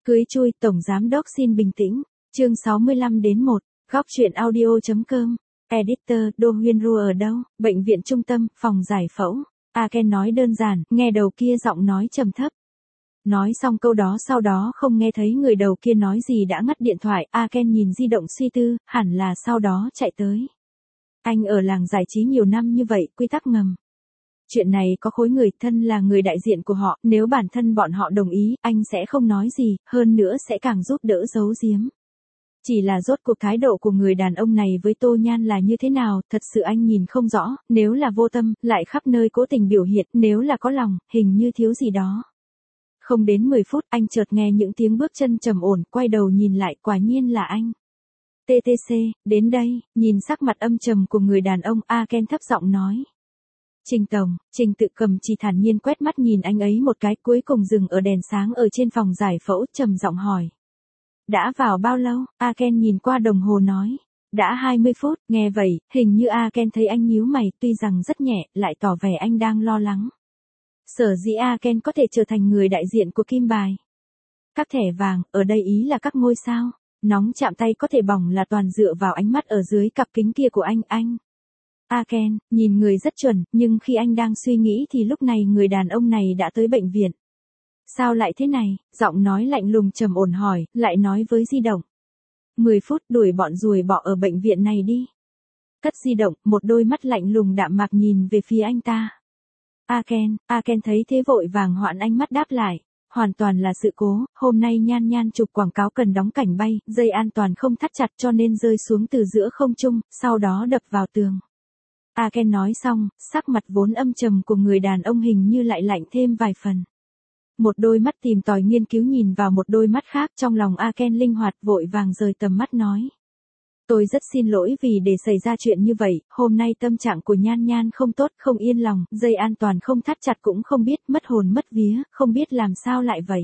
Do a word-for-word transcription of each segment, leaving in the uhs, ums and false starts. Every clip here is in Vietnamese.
Cưới chui, Tổng Giám Đốc xin bình tĩnh. Chương sáu mươi lăm đến một. Góc truyện audio.com. Editor, Đô Huyên Ru ở đâu? Bệnh viện trung tâm, phòng giải phẫu. A Ken nói đơn giản, nghe đầu kia giọng nói trầm thấp. Nói xong câu đó sau đó không nghe thấy người đầu kia nói gì đã ngắt điện thoại. A Ken nhìn di động suy tư, hẳn là sau đó chạy tới. Anh ở làng giải trí nhiều năm như vậy, quy tắc ngầm. Chuyện này có khối người thân là người đại diện của họ, nếu bản thân bọn họ đồng ý, anh sẽ không nói gì, hơn nữa sẽ càng giúp đỡ giấu giếm. Chỉ là rốt cuộc thái độ của người đàn ông này với Tô Nhan là như thế nào, thật sự anh nhìn không rõ, nếu là vô tâm, lại khắp nơi cố tình biểu hiện, nếu là có lòng, hình như thiếu gì đó. Không đến mười phút, anh chợt nghe những tiếng bước chân trầm ổn, quay đầu nhìn lại, quả nhiên là anh. tê tê xê, đến đây, nhìn sắc mặt âm trầm của người đàn ông, A Ken thấp giọng nói. Trình Tổng, Trình Tự Cầm chỉ thản nhiên quét mắt nhìn anh ấy một cái, cuối cùng dừng ở đèn sáng ở trên phòng giải phẫu, trầm giọng hỏi. Đã vào bao lâu? A Ken nhìn qua đồng hồ nói. Đã hai mươi phút, nghe vậy, hình như A Ken thấy anh nhíu mày, tuy rằng rất nhẹ, lại tỏ vẻ anh đang lo lắng. Sở dĩ A Ken có thể trở thành người đại diện của Kim Bài. Các thẻ vàng, ở đây ý là các ngôi sao, nóng chạm tay có thể bỏng là toàn dựa vào ánh mắt ở dưới cặp kính kia của anh, anh. A Ken, nhìn người rất chuẩn, nhưng khi anh đang suy nghĩ thì lúc này người đàn ông này đã tới bệnh viện. Sao lại thế này? Giọng nói lạnh lùng trầm ổn hỏi, lại nói với di động. mười phút đuổi bọn ruồi bọ ở bệnh viện này đi. Cất di động, một đôi mắt lạnh lùng đạm mạc nhìn về phía anh ta. A Ken, A Ken thấy thế vội vàng hoãn ánh mắt đáp lại. Hoàn toàn là sự cố, hôm nay Nhan Nhan chụp quảng cáo cần đóng cảnh bay, dây an toàn không thắt chặt cho nên rơi xuống từ giữa không trung, sau đó đập vào tường. A Ken nói xong, sắc mặt vốn âm trầm của người đàn ông hình như lại lạnh thêm vài phần. Một đôi mắt tìm tòi nghiên cứu nhìn vào một đôi mắt khác, trong lòng A Ken linh hoạt vội vàng rời tầm mắt nói. Tôi rất xin lỗi vì để xảy ra chuyện như vậy, hôm nay tâm trạng của Nhan Nhan không tốt, không yên lòng, dây an toàn không thắt chặt cũng không biết, mất hồn mất vía, không biết làm sao lại vậy.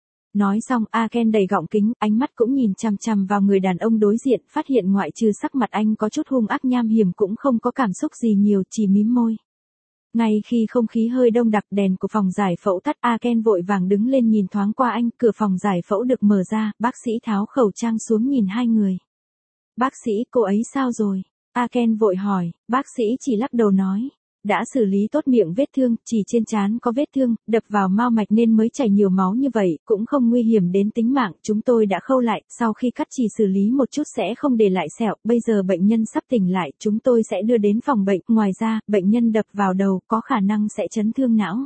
Nói xong, A Ken đầy gọng kính, ánh mắt cũng nhìn chằm chằm vào người đàn ông đối diện, phát hiện ngoại trừ sắc mặt anh có chút hung ác nham hiểm cũng không có cảm xúc gì nhiều, chỉ mím môi. Ngay khi không khí hơi đông đặc, đèn của phòng giải phẫu tắt, A Ken vội vàng đứng lên nhìn thoáng qua anh, cửa phòng giải phẫu được mở ra, bác sĩ tháo khẩu trang xuống nhìn hai người. Bác sĩ, cô ấy sao rồi? A Ken vội hỏi, bác sĩ chỉ lắc đầu nói. Đã xử lý tốt miệng vết thương, chỉ trên trán có vết thương, đập vào mao mạch nên mới chảy nhiều máu như vậy, cũng không nguy hiểm đến tính mạng, chúng tôi đã khâu lại, sau khi cắt chỉ xử lý một chút sẽ không để lại sẹo, bây giờ bệnh nhân sắp tỉnh lại, chúng tôi sẽ đưa đến phòng bệnh, ngoài ra, bệnh nhân đập vào đầu, có khả năng sẽ chấn thương não.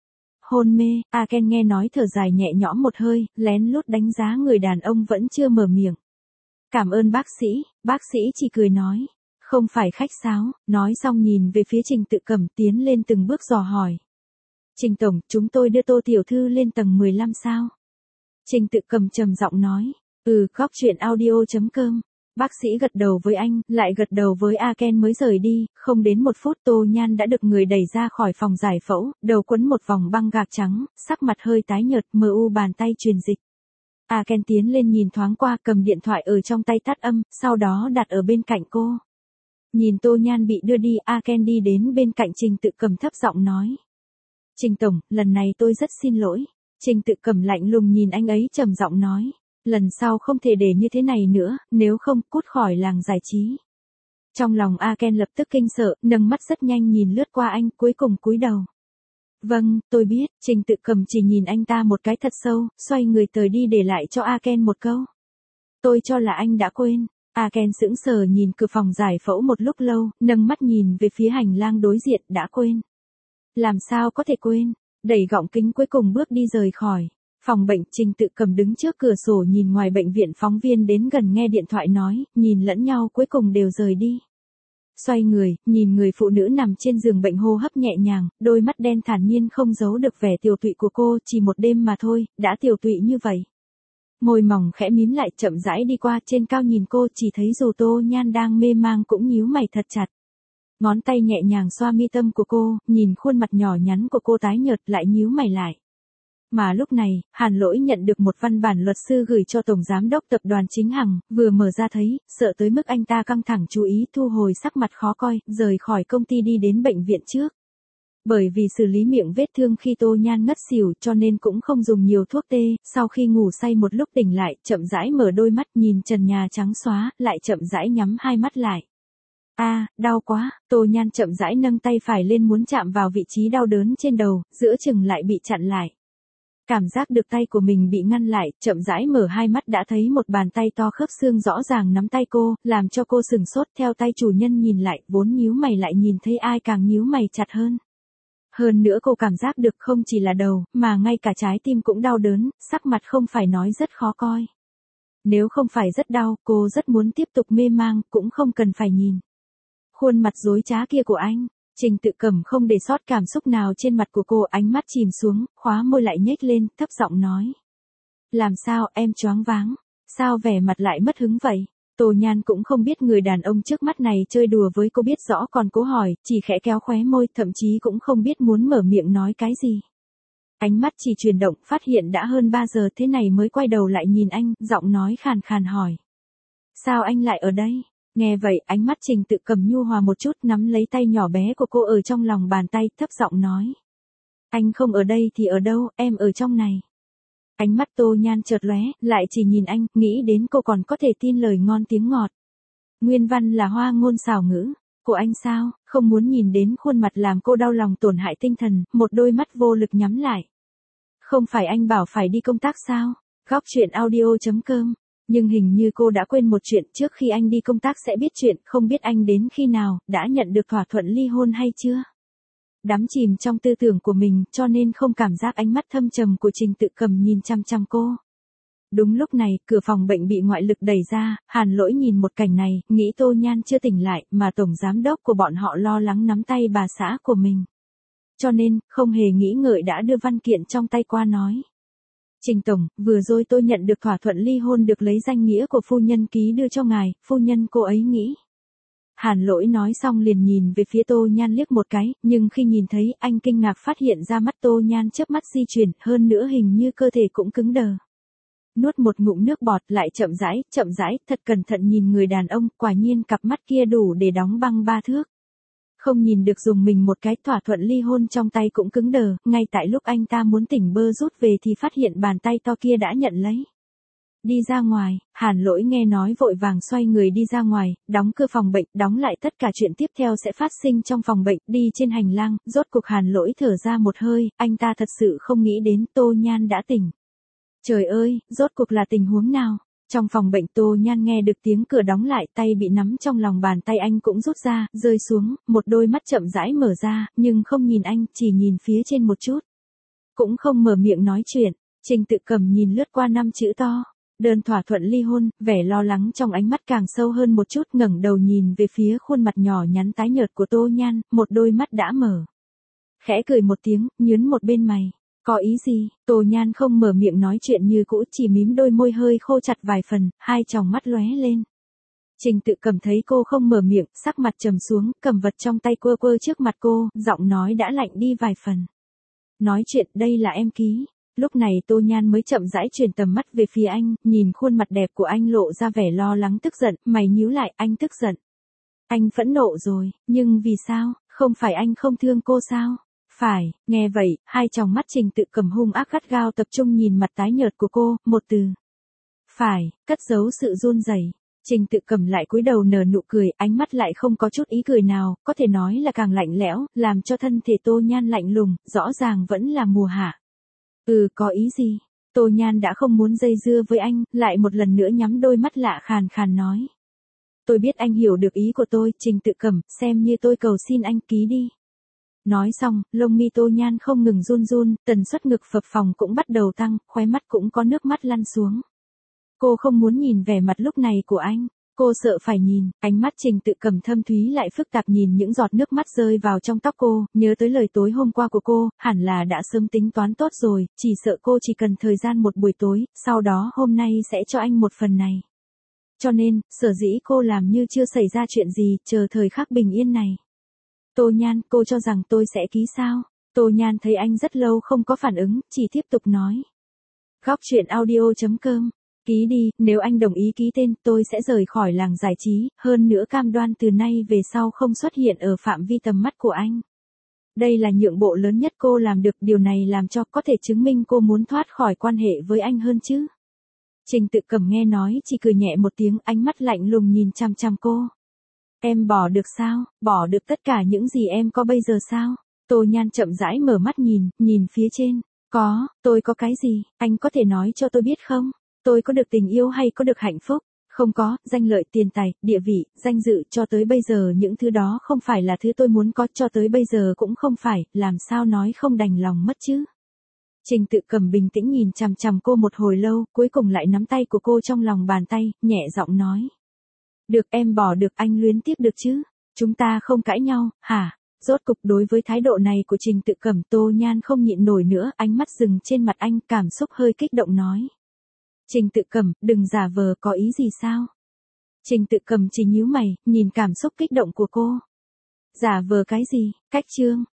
Hôn mê, A Ken nghe nói thở dài nhẹ nhõm một hơi, lén lút đánh giá người đàn ông vẫn chưa mở miệng. Cảm ơn bác sĩ, bác sĩ chỉ cười nói. Không phải khách sáo, nói xong nhìn về phía Trình Tự Cầm tiến lên từng bước dò hỏi. Trình Tổng, chúng tôi đưa Tô Tiểu Thư lên tầng mười lăm sao? Trình Tự Cầm trầm giọng nói. Ừ, góc truyện audio.com. Bác sĩ gật đầu với anh, lại gật đầu với A Ken mới rời đi, không đến một phút Tô Nhan đã được người đẩy ra khỏi phòng giải phẫu, đầu quấn một vòng băng gạc trắng, sắc mặt hơi tái nhợt, mờ u bàn tay truyền dịch. A Ken tiến lên nhìn thoáng qua, cầm điện thoại ở trong tay tắt âm, sau đó đặt ở bên cạnh cô. Nhìn Tô Nhan bị đưa đi, A Ken đi đến bên cạnh Trình Tự Cầm thấp giọng nói. Trình Tổng, lần này tôi rất xin lỗi. Trình Tự Cầm lạnh lùng nhìn anh ấy trầm giọng nói. Lần sau không thể để như thế này nữa, nếu không, cút khỏi làng giải trí. Trong lòng A Ken lập tức kinh sợ, nâng mắt rất nhanh nhìn lướt qua anh, cuối cùng cúi đầu. Vâng, tôi biết, Trình Tự Cầm chỉ nhìn anh ta một cái thật sâu, xoay người tới đi để lại cho A Ken một câu. Tôi cho là anh đã quên. A Ken sững sờ nhìn cửa phòng giải phẫu một lúc lâu, nâng mắt nhìn về phía hành lang đối diện, đã quên. Làm sao có thể quên, đẩy gọng kính cuối cùng bước đi rời khỏi. Phòng bệnh, Trình Tự Cầm đứng trước cửa sổ nhìn ngoài bệnh viện, phóng viên đến gần nghe điện thoại nói, nhìn lẫn nhau cuối cùng đều rời đi. Xoay người, nhìn người phụ nữ nằm trên giường bệnh hô hấp nhẹ nhàng, đôi mắt đen thản nhiên không giấu được vẻ tiều tụy của cô, chỉ một đêm mà thôi, đã tiều tụy như vậy. Môi mỏng khẽ mím lại, chậm rãi đi qua, trên cao nhìn cô, chỉ thấy dù Tô Nhan đang mê mang cũng nhíu mày thật chặt. Ngón tay nhẹ nhàng xoa mi tâm của cô, nhìn khuôn mặt nhỏ nhắn của cô tái nhợt lại nhíu mày lại. Mà lúc này, Hàn Lỗi nhận được một văn bản luật sư gửi cho Tổng Giám Đốc Tập đoàn Chính Hằng, vừa mở ra thấy, sợ tới mức anh ta căng thẳng chú ý thu hồi sắc mặt khó coi, rời khỏi công ty đi đến bệnh viện trước. Bởi vì xử lý miệng vết thương khi Tô Nhan ngất xỉu cho nên cũng không dùng nhiều thuốc tê, sau khi ngủ say một lúc tỉnh lại, chậm rãi mở đôi mắt nhìn trần nhà trắng xóa, lại chậm rãi nhắm hai mắt lại. A, đau quá, Tô Nhan chậm rãi nâng tay phải lên muốn chạm vào vị trí đau đớn trên đầu, giữa chừng lại bị chặn lại. Cảm giác được tay của mình bị ngăn lại, chậm rãi mở hai mắt đã thấy một bàn tay to khớp xương rõ ràng nắm tay cô, làm cho cô sừng sốt theo tay chủ nhân nhìn lại, vốn nhíu mày lại nhìn thấy ai càng nhíu mày chặt hơn. Hơn nữa cô cảm giác được không chỉ là đầu, mà ngay cả trái tim cũng đau đớn, sắc mặt không phải nói rất khó coi. Nếu không phải rất đau, cô rất muốn tiếp tục mê mang, cũng không cần phải nhìn. Khuôn mặt dối trá kia của anh, Trình Tự Cầm không để sót cảm xúc nào trên mặt của cô, ánh mắt chìm xuống, khóa môi lại nhếch lên, thấp giọng nói. Làm sao, em choáng váng, sao vẻ mặt lại mất hứng vậy? Tô Nhan cũng không biết người đàn ông trước mắt này chơi đùa với cô biết rõ còn cố hỏi, chỉ khẽ kéo khóe môi, thậm chí cũng không biết muốn mở miệng nói cái gì. Ánh mắt chỉ chuyển động, phát hiện đã hơn ba giờ thế này mới quay đầu lại nhìn anh, giọng nói khàn khàn hỏi. Sao anh lại ở đây? Nghe vậy, ánh mắt Trình Tự Cầm nhu hòa một chút, nắm lấy tay nhỏ bé của cô ở trong lòng bàn tay, thấp giọng nói. Anh không ở đây thì ở đâu, em ở trong này. Ánh mắt Tô Nhan chợt lóe, lại chỉ nhìn anh, nghĩ đến cô còn có thể tin lời ngon tiếng ngọt. Nguyên văn là hoa ngôn xảo ngữ, của anh sao, không muốn nhìn đến khuôn mặt làm cô đau lòng tổn hại tinh thần, một đôi mắt vô lực nhắm lại. Không phải anh bảo phải đi công tác sao? Góc chuyện audio chấm com. Nhưng hình như cô đã quên một chuyện, trước khi anh đi công tác sẽ biết chuyện, không biết anh đến khi nào, đã nhận được thỏa thuận ly hôn hay chưa? Đắm chìm trong tư tưởng của mình, cho nên không cảm giác ánh mắt thâm trầm của Trình Tự Cầm nhìn chăm chăm cô. Đúng lúc này, cửa phòng bệnh bị ngoại lực đẩy ra, Hàn Lỗi nhìn một cảnh này, nghĩ Tô Nhan chưa tỉnh lại, mà tổng giám đốc của bọn họ lo lắng nắm tay bà xã của mình. Cho nên, không hề nghĩ ngợi đã đưa văn kiện trong tay qua nói. Trình Tổng, vừa rồi tôi nhận được thỏa thuận ly hôn được lấy danh nghĩa của phu nhân ký đưa cho ngài, phu nhân cô ấy nghĩ. Hàn Lỗi nói xong liền nhìn về phía Tô Nhan liếc một cái, nhưng khi nhìn thấy, anh kinh ngạc phát hiện ra mắt Tô Nhan chớp mắt di chuyển, hơn nữa hình như cơ thể cũng cứng đờ. Nuốt một ngụm nước bọt lại chậm rãi, chậm rãi, thật cẩn thận nhìn người đàn ông, quả nhiên cặp mắt kia đủ để đóng băng ba thước. Không nhìn được dùng mình một cái, thỏa thuận ly hôn trong tay cũng cứng đờ, ngay tại lúc anh ta muốn tỉnh bơ rút về thì phát hiện bàn tay to kia đã nhận lấy. Đi ra ngoài, Hàn Lỗi nghe nói vội vàng xoay người đi ra ngoài, đóng cửa phòng bệnh, đóng lại tất cả chuyện tiếp theo sẽ phát sinh trong phòng bệnh, đi trên hành lang, rốt cuộc Hàn Lỗi thở ra một hơi, anh ta thật sự không nghĩ đến Tô Nhan đã tỉnh. Trời ơi, rốt cuộc là tình huống nào? Trong phòng bệnh Tô Nhan nghe được tiếng cửa đóng lại, tay bị nắm trong lòng bàn tay anh cũng rút ra, rơi xuống, một đôi mắt chậm rãi mở ra, nhưng không nhìn anh, chỉ nhìn phía trên một chút. Cũng không mở miệng nói chuyện, Trình Tự Cầm nhìn lướt qua năm chữ to. Đơn thỏa thuận ly hôn, vẻ lo lắng trong ánh mắt càng sâu hơn một chút, ngẩng đầu nhìn về phía khuôn mặt nhỏ nhắn tái nhợt của Tô Nhan, một đôi mắt đã mở. Khẽ cười một tiếng, nhướng một bên mày. Có ý gì? Tô Nhan không mở miệng nói chuyện như cũ, chỉ mím đôi môi hơi khô chặt vài phần, hai tròng mắt lóe lên. Trình Tự Cầm thấy cô không mở miệng, sắc mặt trầm xuống, cầm vật trong tay quơ quơ trước mặt cô, giọng nói đã lạnh đi vài phần. Nói chuyện, đây là em ký. Lúc này Tô Nhan mới chậm rãi chuyển tầm mắt về phía anh, nhìn khuôn mặt đẹp của anh lộ ra vẻ lo lắng tức giận, mày nhíu lại, anh tức giận. Anh phẫn nộ rồi, nhưng vì sao, không phải anh không thương cô sao? Phải, nghe vậy, hai tròng mắt Trình Tự Cầm hung ác gắt gao tập trung nhìn mặt tái nhợt của cô, một từ. Phải, cất giấu sự run rẩy. Trình Tự Cầm lại cúi đầu nở nụ cười, ánh mắt lại không có chút ý cười nào, có thể nói là càng lạnh lẽo, làm cho thân thể Tô Nhan lạnh lùng, rõ ràng vẫn là mùa hạ. Ừ, có ý gì? Tô Nhan đã không muốn dây dưa với anh, lại một lần nữa nhắm đôi mắt lạ khàn khàn nói. Tôi biết anh hiểu được ý của tôi, Trình Tự Cầm, xem như tôi cầu xin anh ký đi. Nói xong, lông mi Tô Nhan không ngừng run run, tần suất ngực phập phồng cũng bắt đầu tăng, khóe mắt cũng có nước mắt lăn xuống. Cô không muốn nhìn vẻ mặt lúc này của anh. Cô sợ phải nhìn, ánh mắt Trình Tự Cầm thâm thúy lại phức tạp nhìn những giọt nước mắt rơi vào trong tóc cô, nhớ tới lời tối hôm qua của cô, hẳn là đã sớm tính toán tốt rồi, chỉ sợ cô chỉ cần thời gian một buổi tối, sau đó hôm nay sẽ cho anh một phần này. Cho nên, sở dĩ cô làm như chưa xảy ra chuyện gì, chờ thời khắc bình yên này. Tô Nhan, cô cho rằng tôi sẽ ký sao? Tô Nhan thấy anh rất lâu không có phản ứng, chỉ tiếp tục nói. Góc chuyện audio chấm com. Ký đi, nếu anh đồng ý ký tên, tôi sẽ rời khỏi làng giải trí, hơn nữa cam đoan từ nay về sau không xuất hiện ở phạm vi tầm mắt của anh. Đây là nhượng bộ lớn nhất cô làm được, điều này làm cho có thể chứng minh cô muốn thoát khỏi quan hệ với anh hơn chứ. Trình Tự Cẩm nghe nói chỉ cười nhẹ một tiếng, ánh mắt lạnh lùng nhìn chằm chằm cô. Em bỏ được sao, bỏ được tất cả những gì em có bây giờ sao? Tô Nhan chậm rãi mở mắt nhìn, nhìn phía trên. Có, tôi có cái gì, anh có thể nói cho tôi biết không? Tôi có được tình yêu hay có được hạnh phúc? Không có, danh lợi, tiền tài, địa vị, danh dự, cho tới bây giờ những thứ đó không phải là thứ tôi muốn có, cho tới bây giờ cũng không phải, làm sao nói không đành lòng mất chứ? Trình Tự Cẩm bình tĩnh nhìn chằm chằm cô một hồi lâu, cuối cùng lại nắm tay của cô trong lòng bàn tay, nhẹ giọng nói. Được, em bỏ được, anh luyến tiếc được chứ? Chúng ta không cãi nhau, hả? Rốt cục đối với thái độ này của Trình Tự Cẩm, Tô Nhan không nhịn nổi nữa, ánh mắt dừng trên mặt anh, cảm xúc hơi kích động nói. Trình Tự Cẩm, đừng giả vờ, có ý gì sao? Trình Tự Cẩm chỉ nhíu mày, nhìn cảm xúc kích động của cô. Giả vờ cái gì? Cách trương,